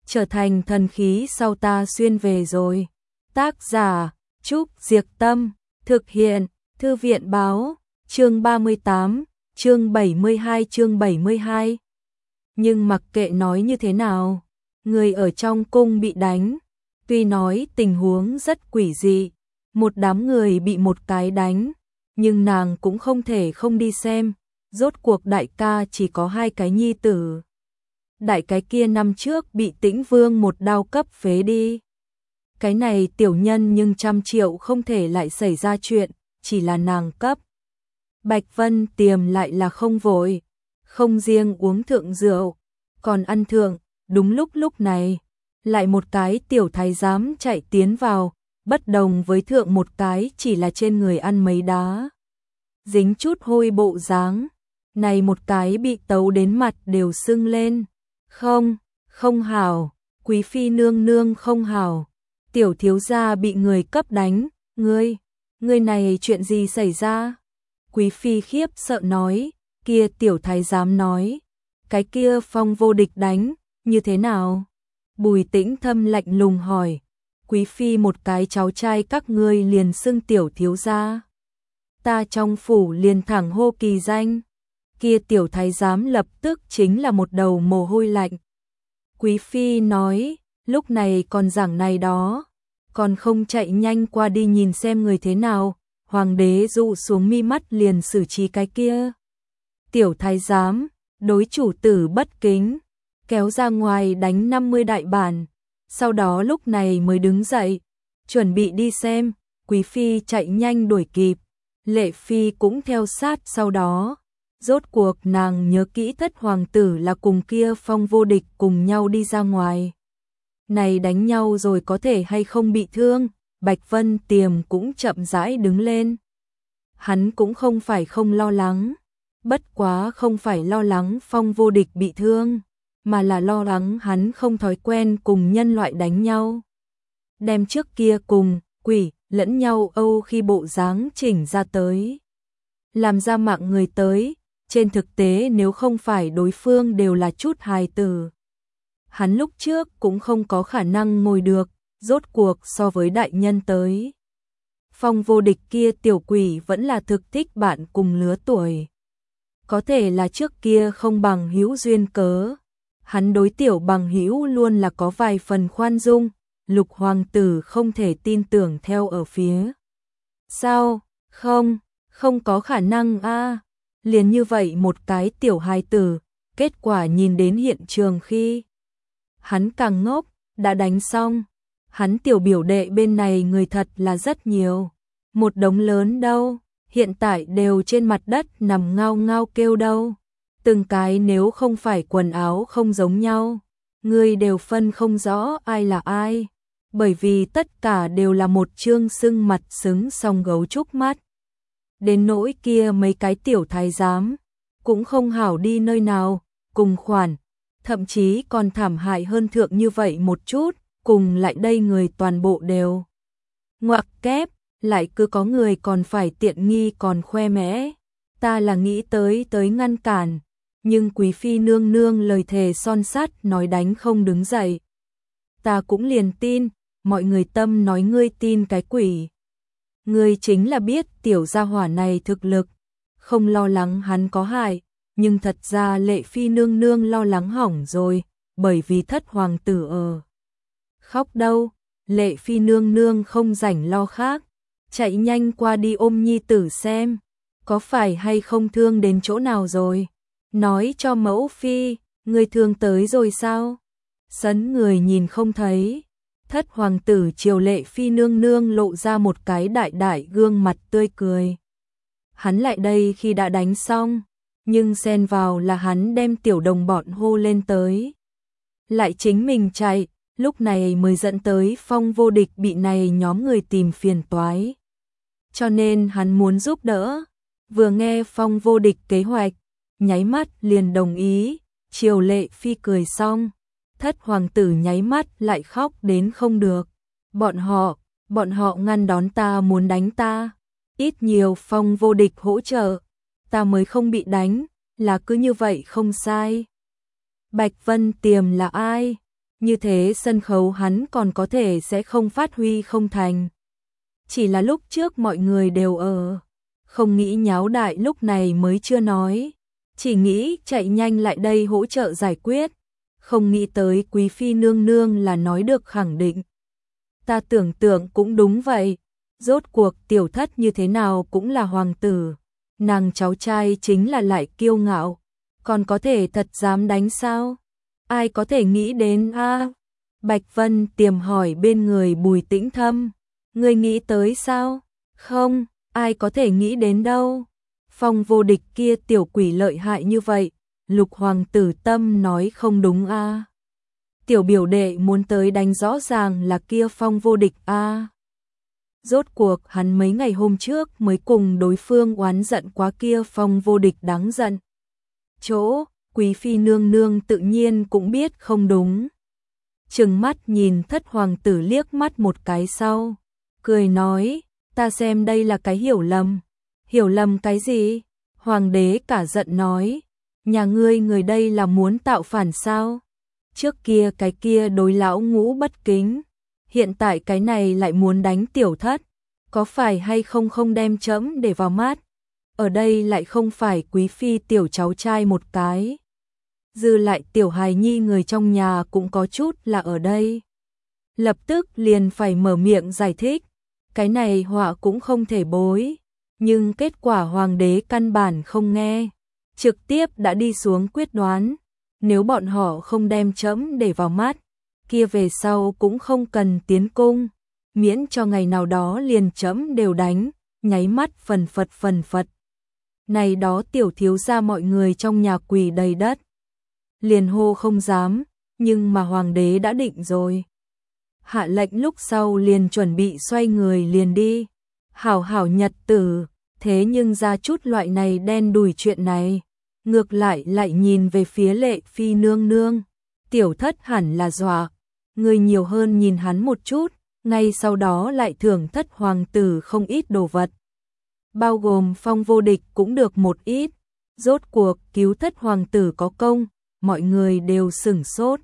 trở thành thần khí sau ta xuyên về rồi. Tác giả Trúc Diệc Tâm, thực hiện Thư viện Báo, chương 38, chương 72. Nhưng mặc kệ nói như thế nào, người ở trong cung bị đánh, tuy nói tình huống rất quỷ dị, một đám người bị một cái đánh, nhưng nàng cũng không thể không đi xem, rốt cuộc đại ca chỉ có 2 cái nhi tử. Đại cái kia năm trước bị Tĩnh Vương một đao cấp phế đi. Cái này tiểu nhân nhưng 100 triệu không thể lại xảy ra chuyện, chỉ là nàng cấp. Bạch Vân Tiềm lại là không vội, không riêng uống thượng rượu, còn ăn thượng, đúng lúc này, lại một cái tiểu thái giám chạy tiến vào, bất đồng với thượng một cái chỉ là trên người ăn mấy đá. Dính chút hôi bộ dáng, này một cái bị tấu đến mặt đều sưng lên. Không hảo, quý phi nương nương không hảo, tiểu thiếu gia bị người cấp đánh, ngươi này chuyện gì xảy ra? Quý phi khiếp sợ nói, kia tiểu thái giám nói, cái kia Phong Vô Địch đánh, như thế nào? Bùi Tĩnh Thâm lạnh lùng hỏi, quý phi một cái cháu trai các ngươi liền xưng tiểu thiếu gia. Ta trong phủ liền thẳng hô kỳ danh. Kia tiểu thái giám lập tức chính là một đầu mồ hôi lạnh. Quý phi nói, lúc này còn giảng này đó, còn không chạy nhanh qua đi nhìn xem người thế nào. Hoàng đế dụ xuống mi mắt liền xử trí cái kia. Tiểu thái giám, đối chủ tử bất kính, kéo ra ngoài đánh 50 đại bản, sau đó lúc này mới đứng dậy, chuẩn bị đi xem, quý phi chạy nhanh đuổi kịp, Lệ phi cũng theo sát sau đó. Rốt cuộc nàng nhớ kỹ thất hoàng tử là cùng kia Phong Vô Địch cùng nhau đi ra ngoài. Này đánh nhau rồi có thể hay không bị thương, Bạch Vân Tiềm cũng chậm rãi đứng lên. Hắn cũng không phải không lo lắng, bất quá không phải lo lắng Phong Vô Địch bị thương, mà là lo lắng hắn không thói quen cùng nhân loại đánh nhau. Đem trước kia cùng quỷ lẫn nhau âu khi bộ dáng chỉnh ra tới. Làm ra mạng người tới, trên thực tế nếu không phải đối phương đều là chút hài tử. Hắn lúc trước cũng không có khả năng ngồi được, rốt cuộc so với đại nhân tới. Phong Vô Địch kia tiểu quỷ vẫn là thực thích bạn cùng lứa tuổi. Có thể là trước kia không bằng hữu duyên cớ. Hắn đối tiểu bằng hữu luôn là có vài phần khoan dung, Lục hoàng tử không thể tin tưởng theo ở phía. Sao? Không có khả năng a. Liền như vậy một cái tiểu hài tử, kết quả nhìn đến hiện trường khi hắn càng ngốc, đã đánh xong. Hắn tiểu biểu đệ bên này người thật là rất nhiều. Một đống lớn đâu, hiện tại đều trên mặt đất nằm ngao ngao kêu đâu. Từng cái nếu không phải quần áo không giống nhau, người đều phân không rõ ai là ai. Bởi vì tất cả đều là một chương sưng mặt xứng song gấu trúc mắt. Đến nỗi kia mấy cái tiểu thái giám, cũng không hảo đi nơi nào, cùng khoản, thậm chí còn thảm hại hơn thượng như vậy một chút, cùng lại đây người toàn bộ đều. Ngoặc kép, lại cứ có người còn phải tiện nghi còn khoe mẽ. Ta là nghĩ tới ngăn cản, nhưng quý phi nương nương lời thề son sắt nói đánh không đứng dậy. Ta cũng liền tin, mọi người tâm nói ngươi tin cái quỷ. Ngươi chính là biết tiểu gia hỏa này thực lực, không lo lắng hắn có hại, nhưng thật ra Lệ phi nương nương lo lắng hỏng rồi, bởi vì thất hoàng tử ở. Khóc đâu, Lệ phi nương nương không rảnh lo khác, chạy nhanh qua đi ôm nhi tử xem, có phải hay không thương đến chỗ nào rồi, nói cho mẫu phi, ngươi thương tới rồi sao? Sấn người nhìn không thấy. Thất hoàng tử chiều Lệ phi nương nương lộ ra một cái đại gương mặt tươi cười. Hắn lại đây khi đã đánh xong, nhưng xen vào là hắn đem tiểu đồng bọn hô lên tới. Lại chính mình chạy, lúc này mới dẫn tới Phong Vô Địch bị này nhóm người tìm phiền toái. Cho nên hắn muốn giúp đỡ, vừa nghe Phong Vô Địch kế hoạch, nháy mắt liền đồng ý, chiều Lệ phi cười xong. Thất hoàng tử nháy mắt lại khóc đến không được. Bọn họ ngăn đón ta muốn đánh ta. Ít nhiều Phong Vô Địch hỗ trợ. Ta mới không bị đánh, là cứ như vậy không sai. Bạch Vân Tiềm là ai? như thế sân khấu hắn còn có thể sẽ không phát huy không thành. Chỉ là lúc trước mọi người đều ở, không nghĩ nháo đại lúc này mới chưa nói, chỉ nghĩ chạy nhanh lại đây hỗ trợ giải quyết, không nghĩ tới quý phi nương nương là nói được khẳng định. Ta tưởng tượng cũng đúng vậy, rốt cuộc tiểu thất như thế nào cũng là hoàng tử, nàng cháu trai chính là lại kiêu ngạo, còn có thể thật dám đánh sao? Ai có thể nghĩ đến a? Bạch Vân tiềm hỏi bên người Bùi Tĩnh Thâm, ngươi nghĩ tới sao? Không, ai có thể nghĩ đến đâu. Phong Vô Địch kia tiểu quỷ lợi hại như vậy, Lục hoàng tử tâm nói không đúng a. Tiểu biểu đệ muốn tới đánh rõ ràng là kia Phong Vô Địch a. Rốt cuộc hắn mấy ngày hôm trước mới cùng đối phương oán giận quá kia Phong Vô Địch đáng giận. Chỗ, quý phi nương nương tự nhiên cũng biết không đúng. Trừng mắt nhìn thất hoàng tử liếc mắt một cái sau, cười nói, ta xem đây là cái hiểu lầm. Hiểu lầm cái gì? Hoàng đế cả giận nói, nhà ngươi người đây là muốn tạo phản sao? Trước kia cái kia đối lão ngũ bất kính, hiện tại cái này lại muốn đánh tiểu thất, có phải hay không không đem trẫm để vào mắt? Ở đây lại không phải quý phi tiểu cháu trai một cái. Dư lại tiểu hài nhi người trong nhà cũng có chút là ở đây. Lập tức liền phải mở miệng giải thích, cái này họa cũng không thể bối. Nhưng kết quả hoàng đế căn bản không nghe, trực tiếp đã đi xuống quyết đoán, nếu bọn họ không đem trẫm để vào mắt, kia về sau cũng không cần tiến cung, miễn cho ngày nào đó liền trẫm đều đánh, nháy mắt phần phật. Này đó tiểu thiếu gia mọi người trong nhà quỳ đầy đất, liền hô không dám, nhưng mà hoàng đế đã định rồi. Hạ lệnh lúc sau liền chuẩn bị xoay người liền đi. Hảo hảo nhật tử, thế nhưng ra chút loại này đen đủi chuyện này, ngược lại nhìn về phía Lệ phi nương nương, tiểu thất hẳn là dọa, người nhiều hơn nhìn hắn một chút, ngay sau đó lại thưởng thất hoàng tử không ít đồ vật. Bao gồm Phong Vô Địch cũng được một ít, rốt cuộc cứu thất hoàng tử có công, mọi người đều sửng sốt.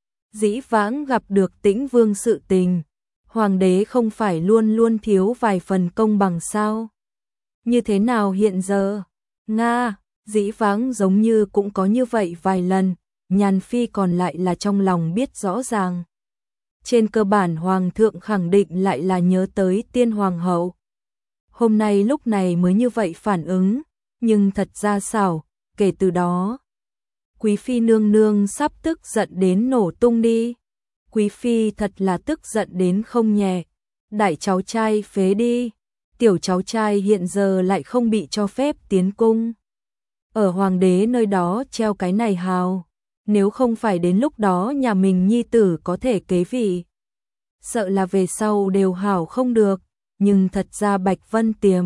Dĩ vãng gặp được Tĩnh Vương sự tình, hoàng đế không phải luôn luôn thiếu vài phần công bằng sao? Như thế nào hiện giờ? Nga, dĩ vãng giống như cũng có như vậy vài lần, Nhàn Phi còn lại là trong lòng biết rõ ràng. Trên cơ bản hoàng thượng khẳng định lại là nhớ tới tiên hoàng hậu. Hôm nay lúc này mới như vậy phản ứng, nhưng thật ra xảo, kể từ đó. Quý phi nương nương sắp tức giận đến nổ tung đi. Quý phi thật là tức giận đến không nhẹ. Đại cháu trai phế đi. Tiểu cháu trai hiện giờ lại không bị cho phép tiến cung. Ở hoàng đế nơi đó treo cái này hào. Nếu không phải đến lúc đó nhà mình nhi tử có thể kế vị, sợ là về sau đều hảo không được. Nhưng thật ra Bạch Vân Tiềm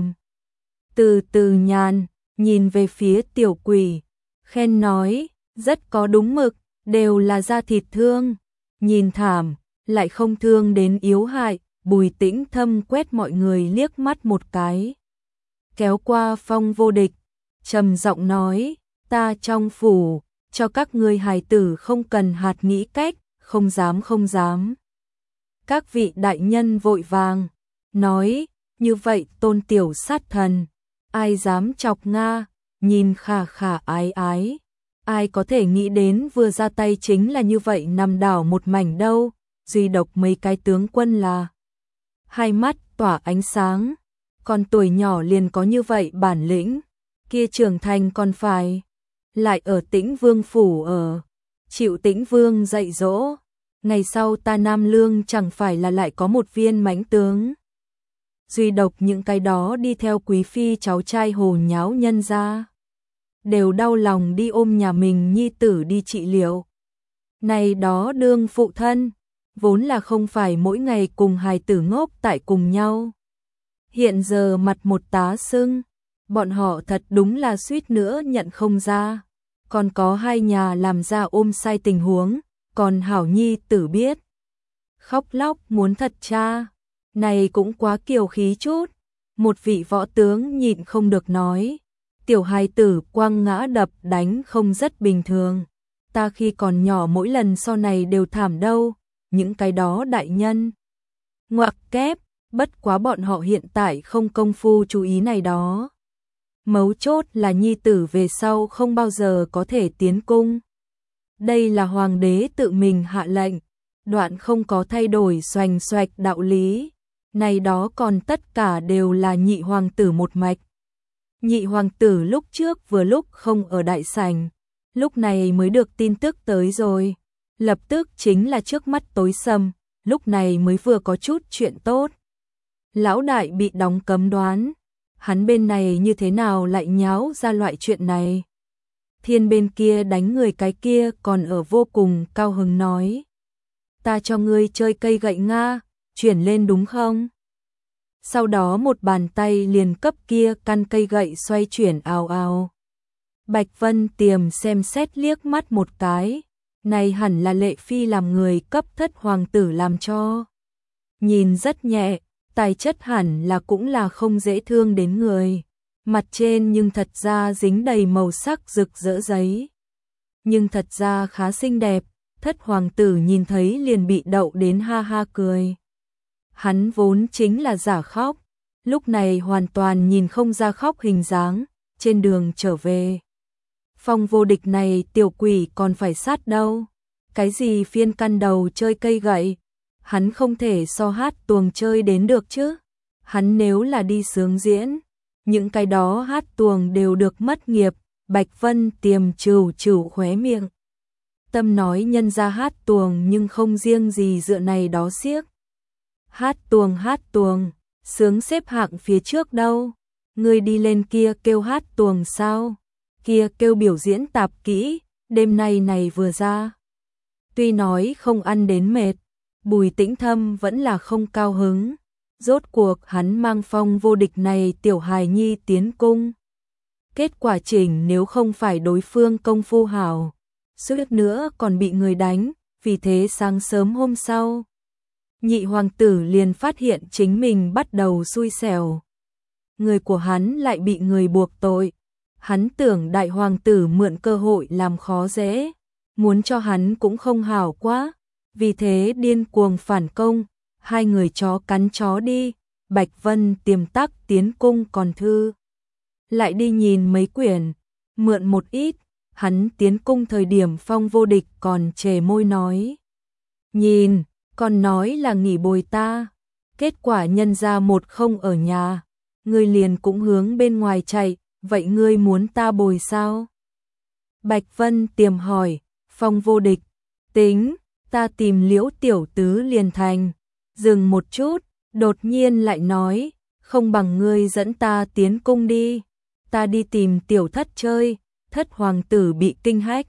từ từ nhàn, nhìn về phía tiểu quỷ, khen nói, rất có đúng mực, đều là da thịt thương, nhìn thảm, lại không thương đến yếu hại. Bùi Tĩnh Thâm quét mọi người liếc mắt một cái, kéo qua Phong Vô Địch, trầm giọng nói, ta trong phủ, cho các ngươi hài tử không cần hạt nghĩ cách, không dám. Các vị đại nhân vội vàng, nói, như vậy tôn tiểu sát thần, ai dám chọc Nga, nhìn khà khà ái ái. Ai có thể nghĩ đến vừa ra tay chính là như vậy nằm đảo một mảnh đâu, duy độc mấy cái tướng quân là hai mắt tỏa ánh sáng, còn tuổi nhỏ liền có như vậy bản lĩnh, kia trưởng thành còn phải lại ở Tĩnh Vương phủ ở, chịu Tĩnh Vương dạy dỗ, ngày sau ta Nam Lương chẳng phải là lại có một viên mãnh tướng. Duy độc những cái đó đi theo quý phi cháu trai hồ nháo nhân ra, đều đau lòng đi ôm nhà mình nhi tử đi trị liệu. Này đó đương phụ thân, vốn là không phải mỗi ngày cùng hài tử ngốc tại cùng nhau. Hiện giờ mặt một tá sưng, bọn họ thật đúng là suýt nữa nhận không ra. Còn có hai nhà làm ra ôm sai tình huống, còn hảo nhi tử biết. Khóc lóc muốn thật cha, này cũng quá kiều khí chút. Một vị võ tướng nhịn không được nói, tiểu hài tử quăng ngã đập đánh không rất bình thường. ta khi còn nhỏ mỗi lần so này đều thảm đâu, những cái đó đại nhân. Ngoặc kép, bất quá bọn họ hiện tại không công phu chú ý này đó. Mấu chốt là nhi tử về sau không bao giờ có thể tiến cung. Đây là hoàng đế tự mình hạ lệnh, đoạn không có thay đổi xoành xoạch đạo lý. Này đó còn tất cả đều là nhị hoàng tử một mạch. Nhị hoàng tử lúc trước vừa lúc không ở đại sảnh, lúc này mới được tin tức tới rồi. Lập tức chính là trước mắt tối sầm, lúc này mới vừa có chút chuyện tốt. Lão đại bị đóng cấm đoán, hắn bên này như thế nào lại nháo ra loại chuyện này. Thiên bên kia đánh người cái kia còn ở vô cùng cao hứng nói. Ta cho ngươi chơi cây gậy Nga, chuyển lên đúng không? Sau đó một bàn tay liền cấp kia căn cây gậy xoay chuyển ào ào. Bạch Vân Tiềm xem xét liếc mắt một cái, này hẳn là Lệ Phi làm người cấp thất hoàng tử làm cho. Nhìn rất nhẹ, tài chất hẳn là cũng là không dễ thương đến người. Mặt trên nhưng thật ra dính đầy màu sắc rực rỡ giấy. Nhưng thật ra khá xinh đẹp, thất hoàng tử nhìn thấy liền bị đậu đến ha ha cười. Hắn vốn chính là giả khóc, lúc này hoàn toàn nhìn không ra khóc hình dáng, trên đường trở về. Phong Vô Địch này tiểu quỷ còn phải sát đâu, cái gì phiên căn đầu chơi cây gậy, hắn không thể so hát tuồng chơi đến được chứ. Hắn nếu là đi sướng diễn, những cái đó hát tuồng đều được mất nghiệp. Bạch Vân Tiềm trừ trừ khóe miệng. Tâm nói nhân ra hát tuồng nhưng không riêng gì dựa này đó xiếc. Hát tuồng, sướng xếp hạng phía trước đâu. Người đi lên kia kêu hát tuồng sao? Kia kêu biểu diễn tạp kỹ, đêm nay này vừa ra. Tuy nói không ăn đến mệt, Bùi Tĩnh Thâm vẫn là không cao hứng. Rốt cuộc hắn mang Phong Vô Địch này tiểu hài nhi tiến cung. Kết quả chỉnh nếu không phải đối phương công phu hảo, suýt nữa còn bị người đánh, vì thế sáng sớm hôm sau, nhị hoàng tử liền phát hiện chính mình bắt đầu xui xẻo. Người của hắn lại bị người buộc tội, hắn tưởng đại hoàng tử mượn cơ hội làm khó dễ, muốn cho hắn cũng không hảo quá, vì thế điên cuồng phản công, hai người chó cắn chó đi. Bạch Vân Tiềm tắc tiến cung còn thư lại đi nhìn mấy quyển, mượn một ít. Hắn tiến cung thời điểm Phong Vô Địch còn chề môi nói. Nhìn, còn nói là nghỉ bồi ta. Kết quả nhân ra một không ở nhà, ngươi liền cũng hướng bên ngoài chạy, vậy ngươi muốn ta bồi sao? Bạch Vân Tiềm hỏi, Phong Vô Địch, tính, ta tìm Liễu tiểu tứ liền thành. Dừng một chút, đột nhiên lại nói, không bằng ngươi dẫn ta tiến cung đi. Ta đi tìm tiểu thất chơi, thất hoàng tử bị kinh hách.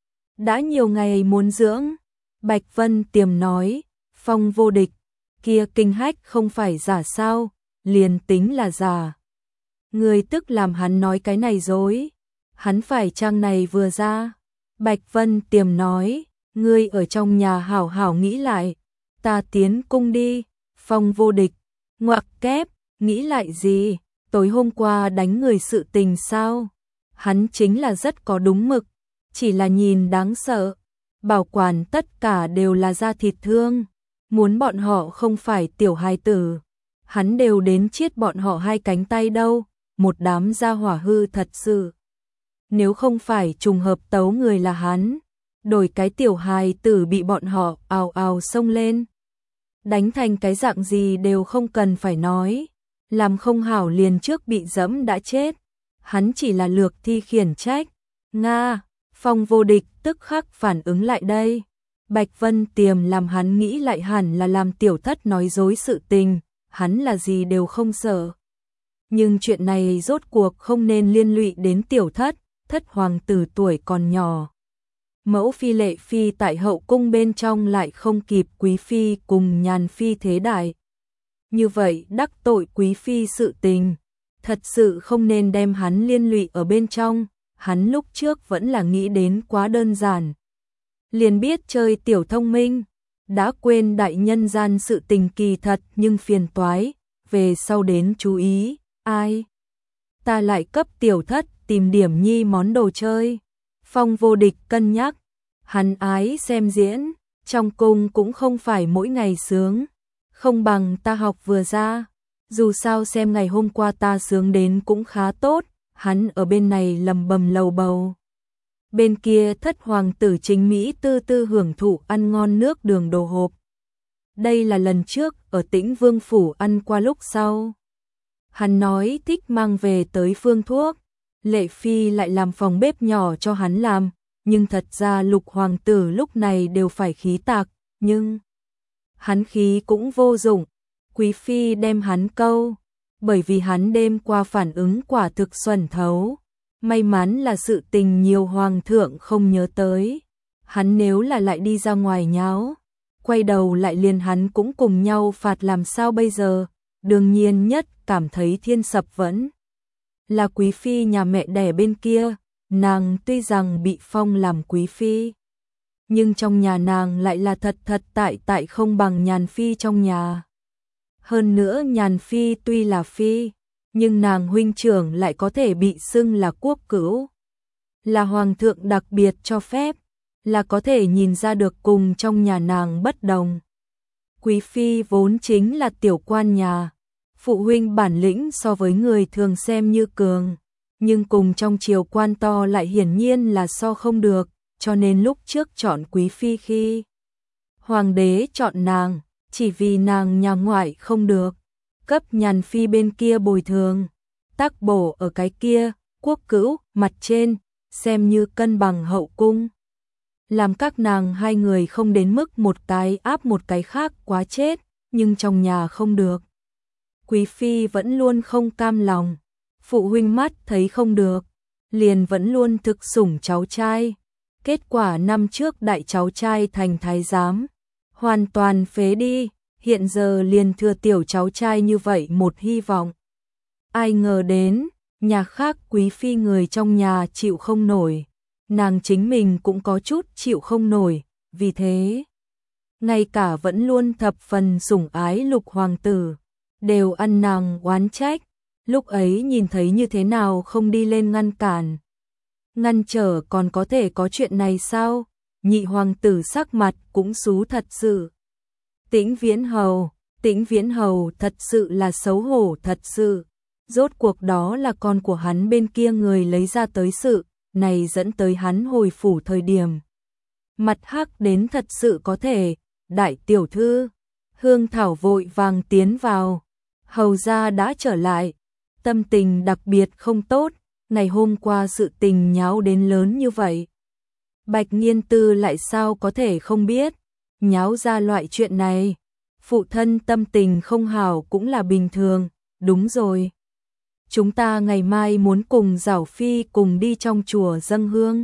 Đã nhiều ngày muốn dưỡng. Bạch Vân Tiềm nói, Phong Vô Địch, kia kinh hách không phải giả sao, liền tính là giả. Người tức làm hắn nói cái này dối. Hắn phải trang này vừa ra. Bạch Vân Tiềm nói, ngươi ở trong nhà hảo hảo nghĩ lại, ta tiến cung đi. Phong Vô Địch, ngoặc kép, nghĩ lại gì? Tối hôm qua đánh người sự tình sao? Hắn chính là rất có đúng mực, chỉ là nhìn đáng sợ. Bảo quản tất cả đều là da thịt thương, muốn bọn họ không phải tiểu hài tử, hắn đều đến chiết bọn họ hai cánh tay đâu, một đám gia hỏa hư thật sự. Nếu không phải trùng hợp tấu người là hắn, đổi cái tiểu hài tử bị bọn họ ào ào xông lên, đánh thành cái dạng gì đều không cần phải nói, làm không hảo liền trước bị dẫm đã chết. Hắn chỉ là lược thi khiển trách. Nga, Phong Vô Địch tức khắc phản ứng lại đây. Bạch Vân Tiềm làm hắn nghĩ lại hẳn là làm tiểu thất nói dối sự tình, hắn là gì đều không sợ. Nhưng chuyện này rốt cuộc không nên liên lụy đến tiểu thất, thất hoàng tử tuổi còn nhỏ. Mẫu phi Lệ Phi tại hậu cung bên trong lại không kịp quý phi cùng nhàn phi thế đại. Như vậy đắc tội quý phi sự tình, thật sự không nên đem hắn liên lụy ở bên trong, hắn lúc trước vẫn là nghĩ đến quá đơn giản. Liền biết chơi tiểu thông minh, đã quên đại nhân gian sự tình kỳ thật nhưng phiền toái, về sau đến chú ý, ai? Ta lại cấp tiểu thất tìm điểm nhi món đồ chơi. Phong Vô Địch cân nhắc, Hắn ái xem diễn, trong cung cũng không phải mỗi ngày sướng, không bằng ta học vừa ra. Dù sao xem ngày hôm qua ta sướng đến cũng khá tốt, hắn ở bên này lầm bầm lầu bầu. Bên kia thất hoàng tử chính Mỹ tư tư hưởng thụ ăn ngon nước đường đồ hộp. Đây là lần trước ở Tĩnh Vương Phủ ăn qua lúc sau. Hắn nói thích mang về tới phương thuốc. Lệ Phi lại làm phòng bếp nhỏ cho hắn làm, nhưng thật ra Lục hoàng tử lúc này đều phải khí tạc, nhưng hắn khí cũng vô dụng. Quý Phi đem hắn câu, bởi vì hắn đêm qua phản ứng quả thực xuẩn thấu. May mắn là sự tình nhiều hoàng thượng không nhớ tới. Hắn nếu là lại đi ra ngoài nháo, quay đầu lại liền hắn cũng cùng nhau phạt làm sao bây giờ. Đương nhiên nhất cảm thấy thiên sập vẫn là Quý Phi nhà mẹ đẻ bên kia. Nàng tuy rằng bị phong làm Quý Phi, nhưng trong nhà nàng lại là thật thật tại không bằng Nhàn Phi trong nhà. Hơn nữa Nhàn Phi tuy là Phi, nhưng nàng huynh trưởng lại có thể bị xưng là quốc cữu. Là hoàng thượng đặc biệt cho phép, là có thể nhìn ra được cùng trong nhà nàng bất đồng. Quý Phi vốn chính là tiểu quan nhà, phụ huynh bản lĩnh so với người thường xem như cường, nhưng cùng trong triều quan to lại hiển nhiên là so không được, cho nên lúc trước chọn Quý Phi khi hoàng đế chọn nàng, chỉ vì nàng nhà ngoại không được, cấp Nhàn Phi bên kia bồi thường, tác bổ ở cái kia, quốc cữu, mặt trên, xem như cân bằng hậu cung. Làm các nàng hai người không đến mức một cái áp một cái khác quá chết, nhưng trong nhà không được. Quý Phi vẫn luôn không cam lòng, phụ huynh mắt thấy không được, liền vẫn luôn thực sủng cháu trai. Kết quả năm trước đại cháu trai thành thái giám, hoàn toàn phế đi, hiện giờ liền thừa tiểu cháu trai như vậy một hy vọng. Ai ngờ đến, nhà khác Quý Phi người trong nhà chịu không nổi, nàng chính mình cũng có chút chịu không nổi, vì thế, ngay cả vẫn luôn thập phần sủng ái Lục hoàng tử, đều ăn nàng oán trách, lúc ấy nhìn thấy như thế nào không đi lên ngăn cản. Ngăn trở còn có thể có chuyện này sao? Nhị hoàng tử sắc mặt cũng xú thật sự. Tĩnh Viễn Hầu thật sự là xấu hổ thật sự. Rốt cuộc đó là con của hắn bên kia người lấy ra tới sự, này dẫn tới hắn hồi phủ thời điểm. Mặt hắc đến thật sự có thể, đại tiểu thư. Hương Thảo vội vàng tiến vào. Hầu gia đã trở lại, tâm tình đặc biệt không tốt, ngày hôm qua sự tình nháo đến lớn như vậy. Bạch Nghiên Tư lại sao có thể không biết, nháo ra loại chuyện này, phụ thân tâm tình không hảo cũng là bình thường, đúng rồi. Chúng ta ngày mai muốn cùng Giảo Phi cùng đi trong chùa dâng hương.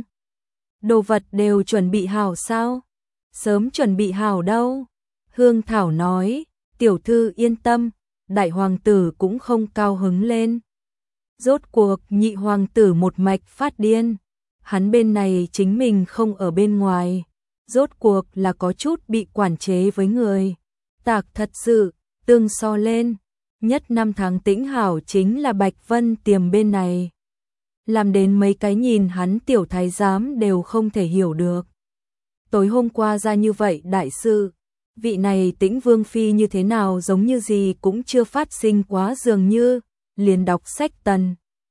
Đồ vật đều chuẩn bị hảo sao? Sớm chuẩn bị hảo đâu. Hương Thảo nói, tiểu thư yên tâm, đại hoàng tử cũng không cao hứng lên. Rốt cuộc nhị hoàng tử một mạch phát điên, hắn bên này chính mình không ở bên ngoài, rốt cuộc là có chút bị quản chế với người. Tạc thật sự, tương so lên, nhất năm tháng tĩnh hảo chính là Bạch Vân Tiềm bên này. Làm đến mấy cái nhìn hắn tiểu thái giám đều không thể hiểu được. Tối hôm qua ra như vậy đại sự, vị này Tĩnh Vương Phi như thế nào giống như gì cũng chưa phát sinh quá dường như, liền đọc sách tần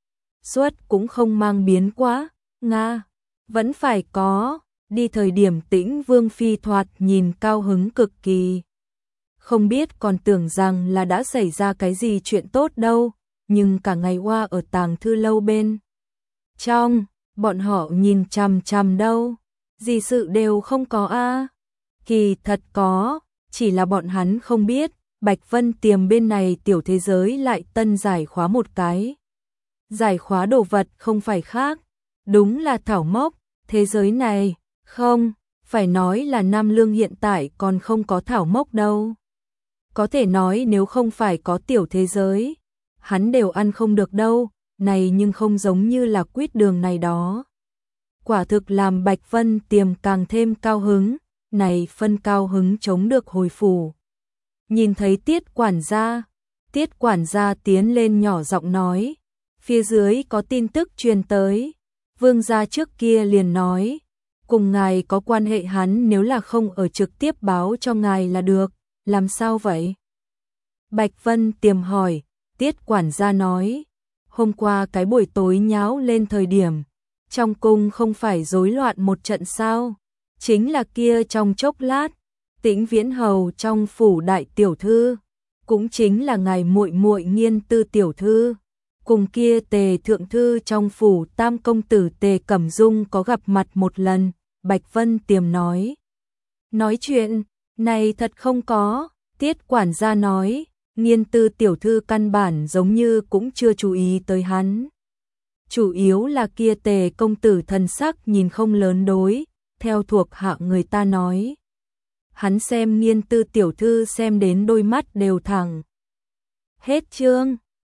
suất cũng không mang biến quá, Nga, vẫn phải có, đi thời điểm Tĩnh Vương Phi thoạt nhìn cao hứng cực kỳ. Không biết còn tưởng rằng là đã xảy ra cái gì chuyện tốt đâu, nhưng cả ngày qua ở tàng thư lâu bên trong, bọn họ nhìn chằm chằm đâu, gì sự đều không có a. Kỳ thật có, chỉ là bọn hắn không biết, Bạch Vân Tiềm bên này tiểu thế giới lại tân giải khóa một cái. Giải khóa đồ vật không phải khác, đúng là thảo mốc, thế giới này, không, phải nói là Nam Lương hiện tại còn không có thảo mốc đâu. Có thể nói nếu không phải có tiểu thế giới, hắn đều ăn không được đâu, này nhưng không giống như là quýt đường này đó. Quả thực làm Bạch Vân Tiềm càng thêm cao hứng, này phân cao hứng chống được hồi phủ. Nhìn thấy Tiết quản gia tiến lên nhỏ giọng nói, phía dưới có tin tức truyền tới, vương gia trước kia liền nói, cùng ngài có quan hệ hắn nếu là không ở trực tiếp báo cho ngài là được, làm sao vậy? Bạch Vân Tiềm hỏi, Tiết quản gia nói, hôm qua cái buổi tối nháo lên thời điểm, trong cung không phải rối loạn một trận sao? Chính là kia trong chốc lát, Tĩnh Viễn hầu trong phủ đại tiểu thư, cũng chính là ngài muội muội Nghiên Tư tiểu thư, cùng kia Tề thượng thư trong phủ tam công tử Tề Cẩm Dung có gặp mặt một lần, Bạch Vân Tiềm nói. Nói chuyện, này thật không có, Tiết quản gia nói, Nghiên Tư tiểu thư căn bản giống như cũng chưa chú ý tới hắn. Chủ yếu là kia Tề công tử thần sắc nhìn không lớn đối, theo thuộc hạ người ta nói. Hắn xem Nghiên Tư tiểu thư xem đến đôi mắt đều thẳng. Hết chương.